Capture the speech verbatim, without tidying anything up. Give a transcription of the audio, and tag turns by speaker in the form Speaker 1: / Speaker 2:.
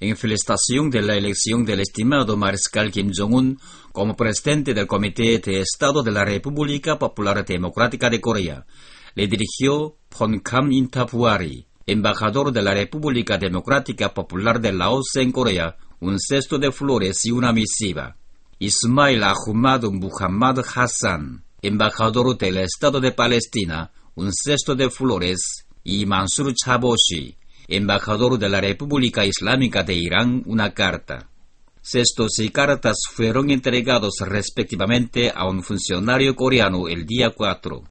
Speaker 1: En felicitación de la elección del estimado mariscal Kim Jong-un como presidente del Comité de Estado de la República Popular Democrática de Corea, le dirigió Phonkham Intabuari, embajador de la República Democrática Popular de Laos en Corea, un cesto de flores y una misiva. Ismail Ahmad Muhammad Hassan, embajador del Estado de Palestina, un cesto de flores, y Mansur Chaboshi, embajador de la República Islámica de Irán, una carta. Cestos y cartas fueron entregados respectivamente a un funcionario coreano el día cuatro.